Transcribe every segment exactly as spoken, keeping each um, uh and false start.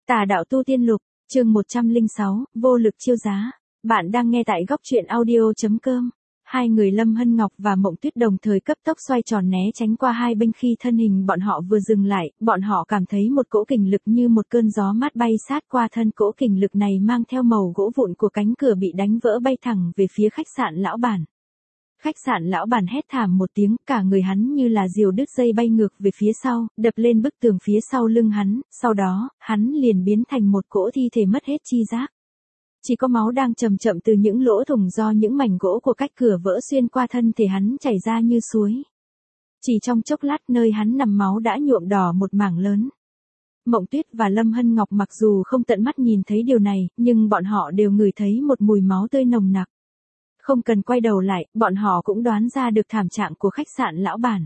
Tà đạo tu tiên lục, chương một trăm lẻ sáu, vô lực chiêu giá. Bạn đang nghe tại góc truyện audio.com. Hai người Lâm Hân Ngọc và Mộng Tuyết đồng thời cấp tốc xoay tròn né tránh qua hai bên khi thân hình bọn họ vừa dừng lại, bọn họ cảm thấy một cỗ kình lực như một cơn gió mát bay sát qua thân, cỗ kình lực này mang theo màu gỗ vụn của cánh cửa bị đánh vỡ bay thẳng về phía khách sạn lão bản. Khách sạn lão bản hét thảm một tiếng, cả người hắn như là diều đứt dây bay ngược về phía sau, đập lên bức tường phía sau lưng hắn, sau đó, hắn liền biến thành một cỗ thi thể mất hết chi giác. Chỉ có máu đang chậm chậm từ những lỗ thủng do những mảnh gỗ của cách cửa vỡ xuyên qua thân thể hắn chảy ra như suối. Chỉ trong chốc lát nơi hắn nằm máu đã nhuộm đỏ một mảng lớn. Mộng Tuyết và Lâm Hân Ngọc mặc dù không tận mắt nhìn thấy điều này, nhưng bọn họ đều ngửi thấy một mùi máu tươi nồng nặc. Không cần quay đầu lại, bọn họ cũng đoán ra được thảm trạng của khách sạn lão bản.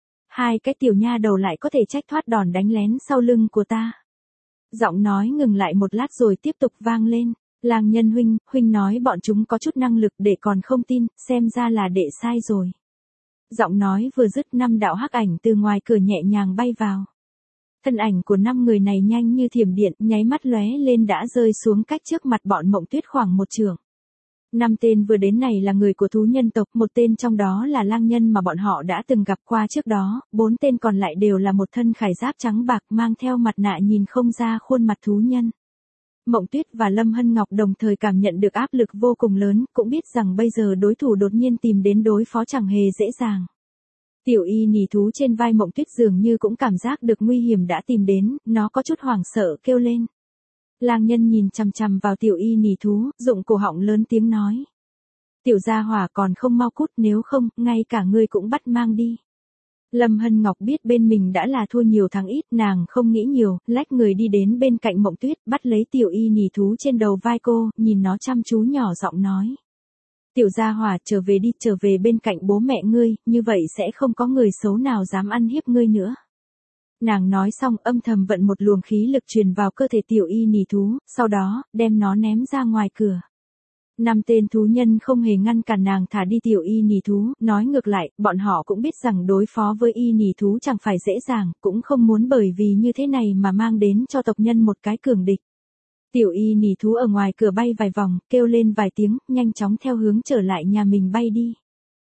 Hai cái tiểu nha đầu lại có thể trách thoát đòn đánh lén sau lưng của ta. Giọng nói ngừng lại một lát rồi tiếp tục vang lên. Lang Nhân huynh, huynh nói bọn chúng có chút năng lực để còn không tin, xem ra là đệ sai rồi. Giọng nói vừa dứt, năm đạo hắc ảnh từ ngoài cửa nhẹ nhàng bay vào. Thân ảnh của năm người này nhanh như thiểm điện, nháy mắt lóe lên đã rơi xuống cách trước mặt bọn Mộng Tuyết khoảng một trượng. Năm tên vừa đến này là người của thú nhân tộc, một tên trong đó là lang nhân mà bọn họ đã từng gặp qua trước đó, bốn tên còn lại đều là một thân khải giáp trắng bạc mang theo mặt nạ nhìn không ra khuôn mặt thú nhân. Mộng Tuyết và Lâm Hân Ngọc đồng thời cảm nhận được áp lực vô cùng lớn, cũng biết rằng bây giờ đối thủ đột nhiên tìm đến đối phó chẳng hề dễ dàng. Tiểu y nỉ thú trên vai Mộng Tuyết dường như cũng cảm giác được nguy hiểm đã tìm đến, nó có chút hoảng sợ kêu lên. Lang nhân nhìn chằm chằm vào tiểu y nỉ thú, dụng cổ họng lớn tiếng nói. Tiểu gia hỏa còn không mau cút, nếu không, ngay cả ngươi cũng bắt mang đi. Lâm Hân Ngọc biết bên mình đã là thua nhiều thắng ít, nàng không nghĩ nhiều, lách người đi đến bên cạnh Mộng Tuyết, bắt lấy tiểu y nỉ thú trên đầu vai cô, nhìn nó chăm chú nhỏ giọng nói. Tiểu gia hỏa, trở về đi, trở về bên cạnh bố mẹ ngươi, như vậy sẽ không có người xấu nào dám ăn hiếp ngươi nữa. Nàng nói xong âm thầm vận một luồng khí lực truyền vào cơ thể tiểu y nỉ thú, sau đó, đem nó ném ra ngoài cửa. Năm tên thú nhân không hề ngăn cản nàng thả đi tiểu y nỉ thú, nói ngược lại, bọn họ cũng biết rằng đối phó với y nỉ thú chẳng phải dễ dàng, cũng không muốn bởi vì như thế này mà mang đến cho tộc nhân một cái cường địch. Tiểu y nỉ thú ở ngoài cửa bay vài vòng, kêu lên vài tiếng, nhanh chóng theo hướng trở lại nhà mình bay đi.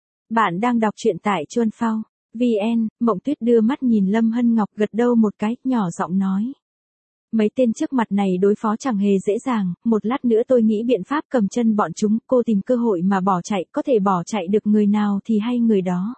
Bạn đang đọc truyện tại Chuan Phao. vê en, Mộng Tuyết đưa mắt nhìn Lâm Hân Ngọc gật đầu một cái, nhỏ giọng nói. Mấy tên trước mặt này đối phó chẳng hề dễ dàng, một lát nữa tôi nghĩ biện pháp cầm chân bọn chúng, cô tìm cơ hội mà bỏ chạy, có thể bỏ chạy được người nào thì hay người đó.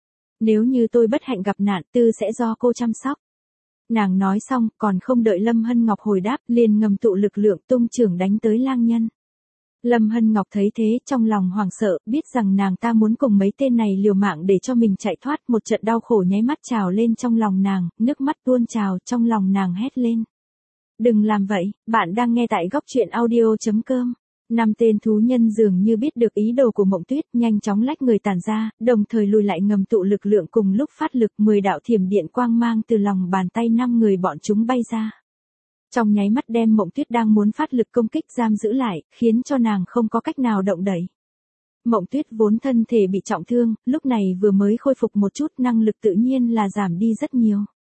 Nếu như tôi bất hạnh gặp nạn, tư sẽ do cô chăm sóc. Nàng nói xong, còn không đợi Lâm Hân Ngọc hồi đáp, liền ngầm tụ lực lượng tung chưởng đánh tới lang nhân. Lâm Hân Ngọc thấy thế, trong lòng hoảng sợ, biết rằng nàng ta muốn cùng mấy tên này liều mạng để cho mình chạy thoát, một trận đau khổ nháy mắt trào lên trong lòng nàng, nước mắt tuôn trào, trong lòng nàng hét lên. Đừng làm vậy, bạn đang nghe tại góc truyện audio.com. Năm tên thú nhân dường như biết được ý đồ của Mộng Tuyết, nhanh chóng lách người tản ra, đồng thời lùi lại ngầm tụ lực lượng cùng lúc phát lực, mười đạo thiểm điện quang mang từ lòng bàn tay năm người bọn chúng bay ra. Trong nháy mắt đem Mộng Tuyết đang muốn phát lực công kích giam giữ lại, khiến cho nàng không có cách nào động đậy. Mộng Tuyết vốn thân thể bị trọng thương, lúc này vừa mới khôi phục một chút, năng lực tự nhiên là giảm đi rất nhiều.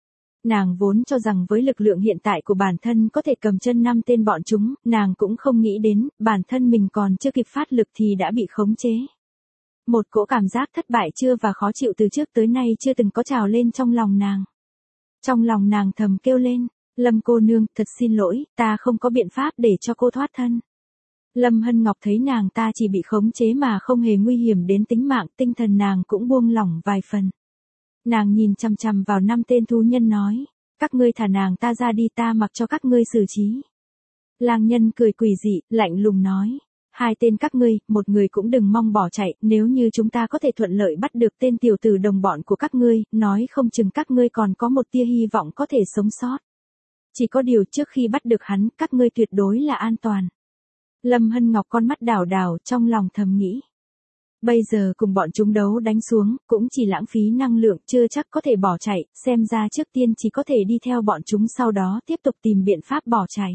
Nàng vốn cho rằng với lực lượng hiện tại của bản thân có thể cầm chân năm tên bọn chúng, nàng cũng không nghĩ đến, bản thân mình còn chưa kịp phát lực thì đã bị khống chế. Một cỗ cảm giác thất bại chưa và khó chịu từ trước tới nay chưa từng có trào lên trong lòng nàng. Trong lòng nàng thầm kêu lên, Lâm cô nương, thật xin lỗi, ta không có biện pháp để cho cô thoát thân. Lâm Hân Ngọc thấy nàng ta chỉ bị khống chế mà không hề nguy hiểm đến tính mạng, tinh thần nàng cũng buông lỏng vài phần. Nàng nhìn chằm chằm vào năm tên thú nhân nói, các ngươi thả nàng ta ra đi, ta mặc cho các ngươi xử trí. Lang nhân cười quỷ dị, lạnh lùng nói, hai tên các ngươi, một người cũng đừng mong bỏ chạy, nếu như chúng ta có thể thuận lợi bắt được tên tiểu tử đồng bọn của các ngươi, nói không chừng các ngươi còn có một tia hy vọng có thể sống sót. Chỉ có điều trước khi bắt được hắn, các ngươi tuyệt đối là an toàn. Lâm Hân Ngọc con mắt đảo đảo, trong lòng thầm nghĩ. Bây giờ cùng bọn chúng đấu đánh xuống, cũng chỉ lãng phí năng lượng, chưa chắc có thể bỏ chạy, xem ra trước tiên chỉ có thể đi theo bọn chúng, sau đó tiếp tục tìm biện pháp bỏ chạy.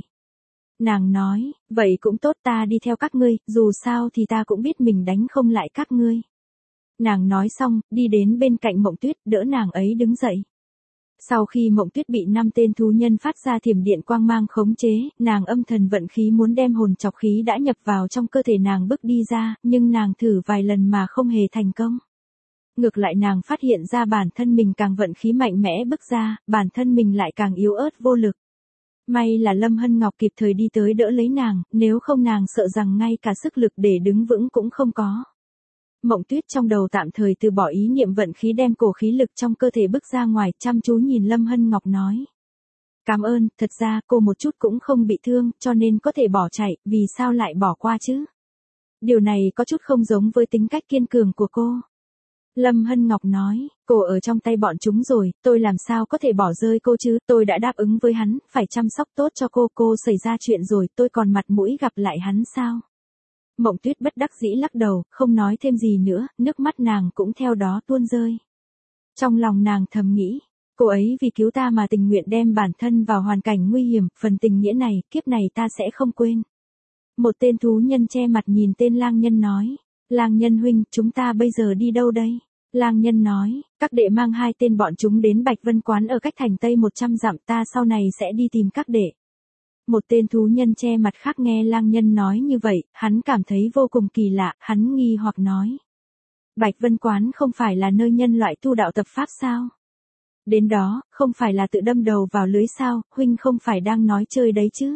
Nàng nói, vậy cũng tốt, ta đi theo các ngươi, dù sao thì ta cũng biết mình đánh không lại các ngươi. Nàng nói xong, đi đến bên cạnh Mộng Tuyết, đỡ nàng ấy đứng dậy. Sau khi Mộng Tuyết bị năm tên thú nhân phát ra thiểm điện quang mang khống chế, nàng âm thầm vận khí muốn đem hồn chọc khí đã nhập vào trong cơ thể nàng bức đi ra, nhưng nàng thử vài lần mà không hề thành công. Ngược lại nàng phát hiện ra bản thân mình càng vận khí mạnh mẽ bức ra, bản thân mình lại càng yếu ớt vô lực. May là Lâm Hân Ngọc kịp thời đi tới đỡ lấy nàng, nếu không nàng sợ rằng ngay cả sức lực để đứng vững cũng không có. Mộng Tuyết trong đầu tạm thời từ bỏ ý niệm vận khí đem cổ khí lực trong cơ thể bức ra ngoài, chăm chú nhìn Lâm Hân Ngọc nói. Cảm ơn, thật ra cô một chút cũng không bị thương, cho nên có thể bỏ chạy, vì sao lại bỏ qua chứ? Điều này có chút không giống với tính cách kiên cường của cô. Lâm Hân Ngọc nói, cô ở trong tay bọn chúng rồi, tôi làm sao có thể bỏ rơi cô chứ, tôi đã đáp ứng với hắn, phải chăm sóc tốt cho cô, cô xảy ra chuyện rồi, tôi còn mặt mũi gặp lại hắn sao? Mộng Tuyết bất đắc dĩ lắc đầu, không nói thêm gì nữa, nước mắt nàng cũng theo đó tuôn rơi. Trong lòng nàng thầm nghĩ, cô ấy vì cứu ta mà tình nguyện đem bản thân vào hoàn cảnh nguy hiểm, phần tình nghĩa này, kiếp này ta sẽ không quên. Một tên thú nhân che mặt nhìn tên lang nhân nói, lang nhân huynh, chúng ta bây giờ đi đâu đây? Lang nhân nói, các đệ mang hai tên bọn chúng đến Bạch Vân Quán ở cách thành Tây một trăm dặm, ta sau này sẽ đi tìm các đệ. Một tên thú nhân che mặt khác nghe lang nhân nói như vậy, hắn cảm thấy vô cùng kỳ lạ, hắn nghi hoặc nói. Bạch Vân Quán không phải là nơi nhân loại tu đạo tập pháp sao? Đến đó, không phải là tự đâm đầu vào lưới sao, huynh không phải đang nói chơi đấy chứ?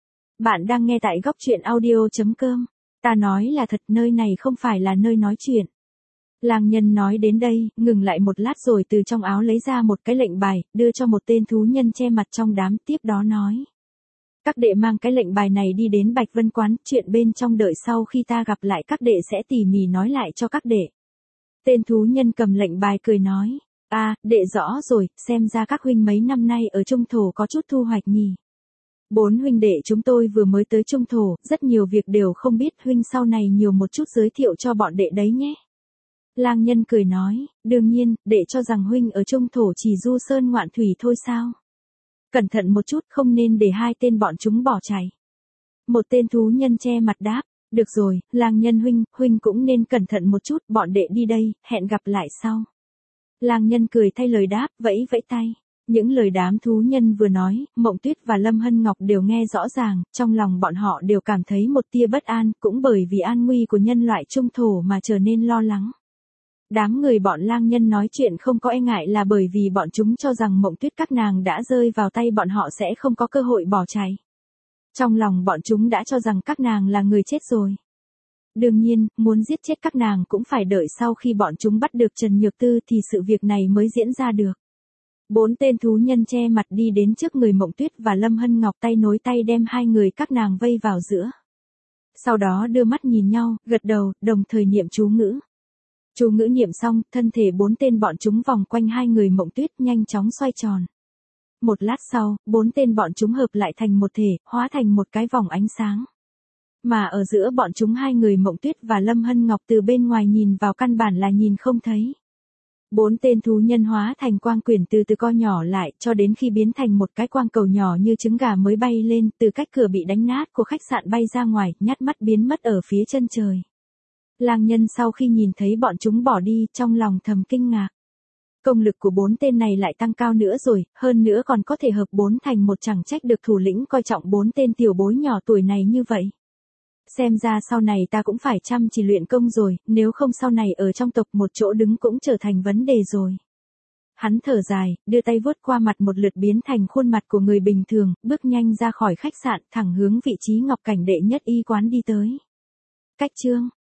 Bạn đang nghe tại góc truyện audio chấm com. Ta nói là thật, nơi này không phải là nơi nói chuyện. Lang nhân nói đến đây, ngừng lại một lát rồi từ trong áo lấy ra một cái lệnh bài, đưa cho một tên thú nhân che mặt trong đám, tiếp đó nói. Các đệ mang cái lệnh bài này đi đến Bạch Vân Quán, chuyện bên trong đợi sau khi ta gặp lại các đệ sẽ tỉ mỉ nói lại cho các đệ. Tên thú nhân cầm lệnh bài cười nói, à, đệ rõ rồi, xem ra các huynh mấy năm nay ở Trung Thổ có chút thu hoạch nhỉ. Bốn huynh đệ chúng tôi vừa mới tới Trung Thổ, rất nhiều việc đều không biết, huynh sau này nhiều một chút giới thiệu cho bọn đệ đấy nhé. Lang nhân cười nói, đương nhiên, đệ cho rằng huynh ở Trung Thổ chỉ du sơn ngoạn thủy thôi sao? Cẩn thận một chút, không nên để hai tên bọn chúng bỏ chạy. Một tên thú nhân che mặt đáp, được rồi, lang nhân huynh, huynh cũng nên cẩn thận một chút, bọn đệ đi đây, hẹn gặp lại sau. Lang nhân cười thay lời đáp, vẫy vẫy tay. Những lời đám thú nhân vừa nói, Mộng Tuyết và Lâm Hân Ngọc đều nghe rõ ràng, trong lòng bọn họ đều cảm thấy một tia bất an, cũng bởi vì an nguy của nhân loại Trung Thổ mà trở nên lo lắng. Đám người bọn lang nhân nói chuyện không có e ngại là bởi vì bọn chúng cho rằng Mộng Tuyết các nàng đã rơi vào tay bọn họ sẽ không có cơ hội bỏ chạy. Trong lòng bọn chúng đã cho rằng các nàng là người chết rồi. Đương nhiên, muốn giết chết các nàng cũng phải đợi sau khi bọn chúng bắt được Trần Nhược Tư thì sự việc này mới diễn ra được. Bốn tên thú nhân che mặt đi đến trước người Mộng Tuyết và Lâm Hân Ngọc tay nối tay đem hai người các nàng vây vào giữa. Sau đó đưa mắt nhìn nhau, gật đầu, đồng thời niệm chú ngữ. Chú ngữ niệm xong, thân thể bốn tên bọn chúng vòng quanh hai người Mộng Tuyết nhanh chóng xoay tròn. Một lát sau, bốn tên bọn chúng hợp lại thành một thể, hóa thành một cái vòng ánh sáng. Mà ở giữa bọn chúng hai người Mộng Tuyết và Lâm Hân Ngọc từ bên ngoài nhìn vào căn bản là nhìn không thấy. Bốn tên thú nhân hóa thành quang quyển từ từ co nhỏ lại cho đến khi biến thành một cái quang cầu nhỏ như trứng gà mới bay lên từ cách cửa bị đánh nát của khách sạn bay ra ngoài, nhát mắt biến mất ở phía chân trời. Lang nhân sau khi nhìn thấy bọn chúng bỏ đi trong lòng thầm kinh ngạc. Công lực của bốn tên này lại tăng cao nữa rồi, hơn nữa còn có thể hợp bốn thành một, chẳng trách được thủ lĩnh coi trọng bốn tên tiểu bối nhỏ tuổi này như vậy. Xem ra sau này ta cũng phải chăm chỉ luyện công rồi, nếu không sau này ở trong tộc một chỗ đứng cũng trở thành vấn đề rồi. Hắn thở dài, đưa tay vuốt qua mặt một lượt biến thành khuôn mặt của người bình thường, bước nhanh ra khỏi khách sạn, thẳng hướng vị trí Ngọc Cảnh đệ nhất y quán đi tới. Cách chương